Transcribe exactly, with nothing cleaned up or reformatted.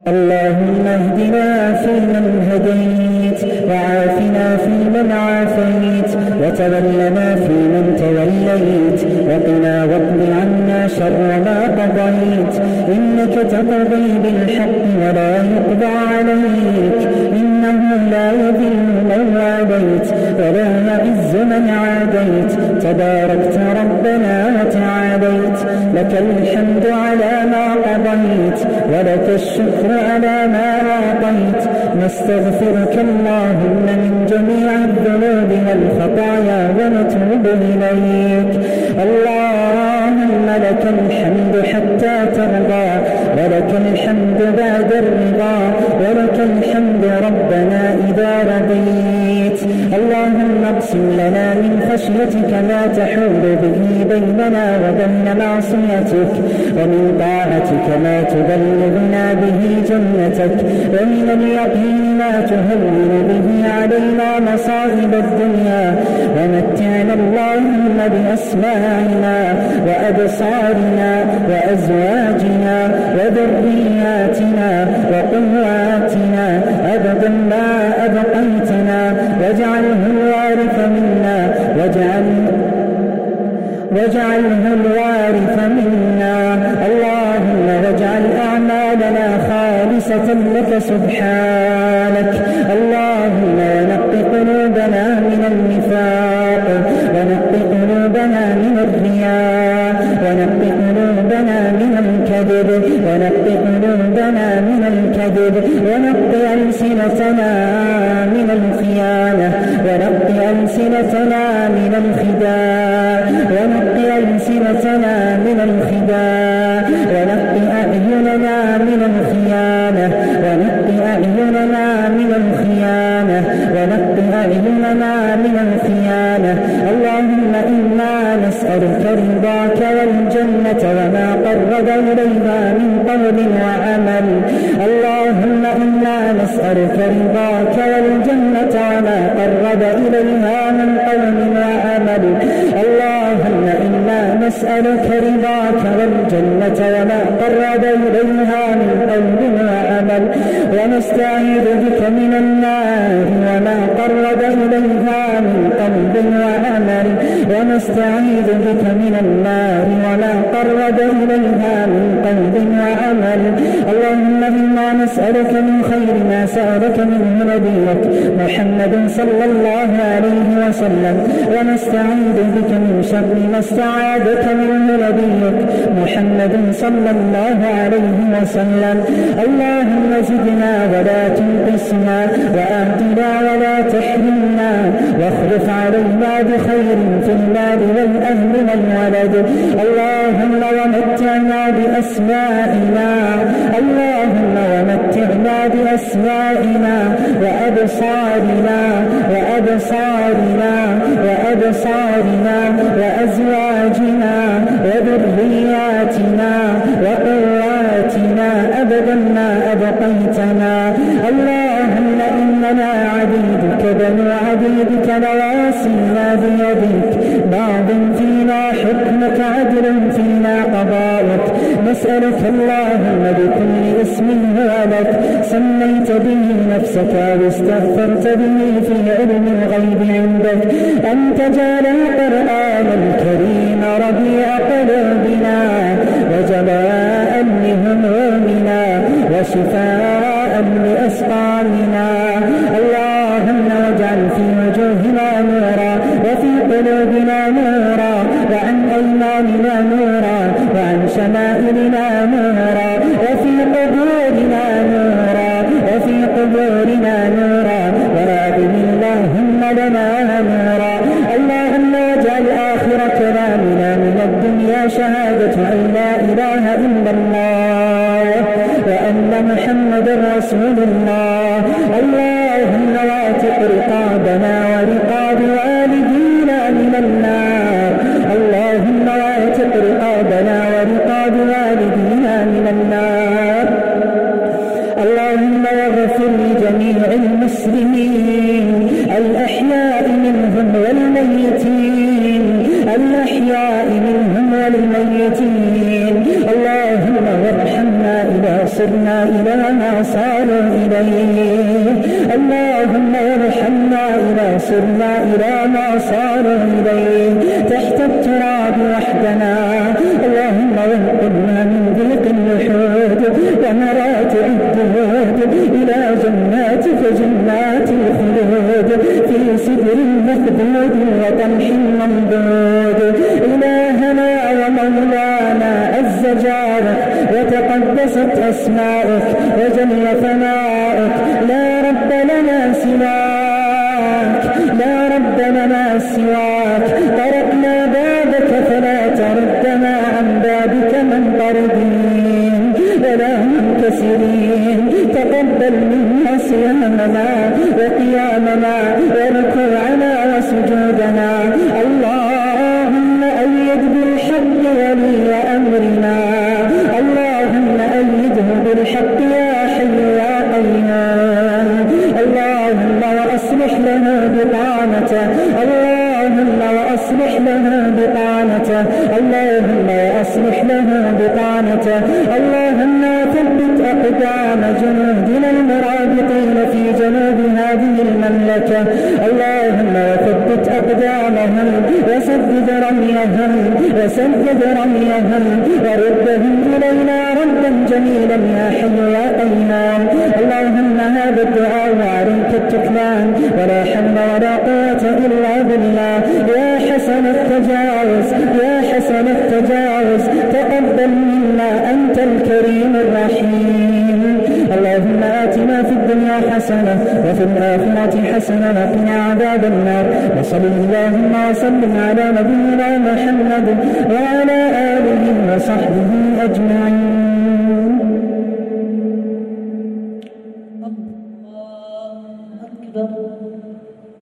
اللهم اهدنا فيمن هديت، وعافنا فيمن عافيت، وتولنا فيمن توليت، وقنا واقض عنا شر ما قضيت، إنك تقضي بالحق ولا يقضى عليك، إنه لا يذل من واليت ولا يعز من عاديت، تباركت ربنا وتعاليت، لك الحمد على ما قضيت ولك الشكر على ما أعطيت، نستغفرك اللهم من جميع الذنوب والخطايا ونتوب إليك. اللهم لك الحمد حتى ترضى، ولك الحمد بعد الرضا، ولك الحمد ربنا إذا رضيت. اللهم اقسم لنا من خشيتك ما تحول به بيننا وبين معصيتك، ومن طاعتك ما تبلغنا به جنتك، ومن اليقين ما تهون به علينا مصائب الدنيا، ومتعنا اللهم بأسماعنا وأبصارنا وأزواجنا وذرياتنا وقواتنا أبدا ما أبقيتنا، واجعله الوارث منا واجعل واجعله الوارث منا. اللهم واجعل أعمالنا خالصة لك سبحانك. اللهم ونق قلوبنا من النفاق، ونق قلوبنا من الرياء، ونق قلوبنا من الكذب، ونق قلوبنا من الكذب، ونق ألسنتنا من الخيانة، ونق ألسنتنا من الخداع، ونق ألسنتنا من الخداع، ونق أعيننا من الخيانة، ونق أعيننا من الخيانة، ونق أعيننا من الخيانة. اللهم إنا نسألك رضاك والجنة وما قرب إليها من قول وعمل. اللهم إنا نسألك رضاك والجنة وما قرب إليها من قول وعمل. اللهم إنا نسألك رضاك والجنة وما قرب إليها من قول وعمل، ونستعيذ بك من النار وما قرب إليها من قول وعمل، ونستعيذ بك من النار وما قرب إليها من قول وعمل. اللهم إنا نسألك من خير ما سألك منه نبيك محمد صلى الله عليه وسلم، ونستعيذ بك من شر ما استعاذك منه نبيك محمد صلى الله عليه وسلم. اللهم زدنا ولا تنقصنا، وأعطنا ولا تحرمنا، واخلف علينا بخير في المال والأهل والولد. اللهم ومتعنا بأسمائنا، اللهم ومتعنا بأسمائنا وأبصارنا وأبصارنا وأبصارنا وأزواجنا وذرياتنا وقواتنا أبدا ما أبقيتنا. اللهم إننا عبيدك بنو عبيدك نواصينا بيدك، بعض فينا حكمك عدل فينا قضاءك. نسألك اللهم بكل اسم هو لك سميت به نفسك واستغفرت به في علم الغيب عندك، أن تجعل القرآن الكريم ربيع قلوبنا وجلاء لهمومنا وشفاء لأسقامنا. اللهم واجعل في وجوهنا نورا، وفي قلوبنا نورا، وعن أيماننا نورا، وعن شمائلنا نورا، وفي قبورنا نورا، وفي قبورنا نورا، وأعظم اللهم لنا نورا. اللهم واجعل آخر كلامنا من الدنيا شهادة أن لا إله إلا الله وأن محمد رسول الله. اللهم واعتق رقابنا ورقاب والدينا من النار. اللهم واعتق رقابنا ورقاب والدينا من النار. اللهم واغفر لجميع المسلمين الأحياء منهم والميتين، الأحياء منهم والميتين. اللهم وارحمنا إذا صرنا إلى ما صاروا إليه. اللهم ارحمنا إذا سرنا إلى ما صاروا إليه تحت التراب وحدنا. اللهم وانقلنا من ضيق اللحود ومراتع الدهود إلى جناتك جنات الخلود في سدر مخدود وطمح ممدود. إلهنا ومولانا عز جارك وتقدست أسماؤك وجل ثناؤك، لا رب لنا سواك، لا رب لنا سواك. طرقنا بابك فلا تردنا عن بابك منقردين ولا منكسرين. تقبل منا صيامنا وقيامنا وركوعنا وسجودنا. اللهم أيد بالحق ولي أمرنا، اللهم أيده بالحق يا حي يا قيوم. اللهم وأصلح له بطانته، اللهم وأصلح له بطانته، اللهم وأصلح له بطانته. اللهم ثبت أقدام جنودنا المرابطين في جنوب هذه المملكة. اللهم وثبت أقدامهم وسدد رميهم وسدد رميهم وردهم إلينا ردا جميلا يا حي يا قيوم. اللهم هذا الدعاء وعليك التكلان ولا حول ولا قوة إلا بالله. يا حسن التجاوز يا حسن التجاوز تقبل منا أنت الكريم الرحيم. اللهم آتنا في الدنيا حسنة وفي الآخرة حسنة وقنا عذاب النار. وصل اللهم وسلم على نبينا محمد وعلى آله وصحبه أجمعين.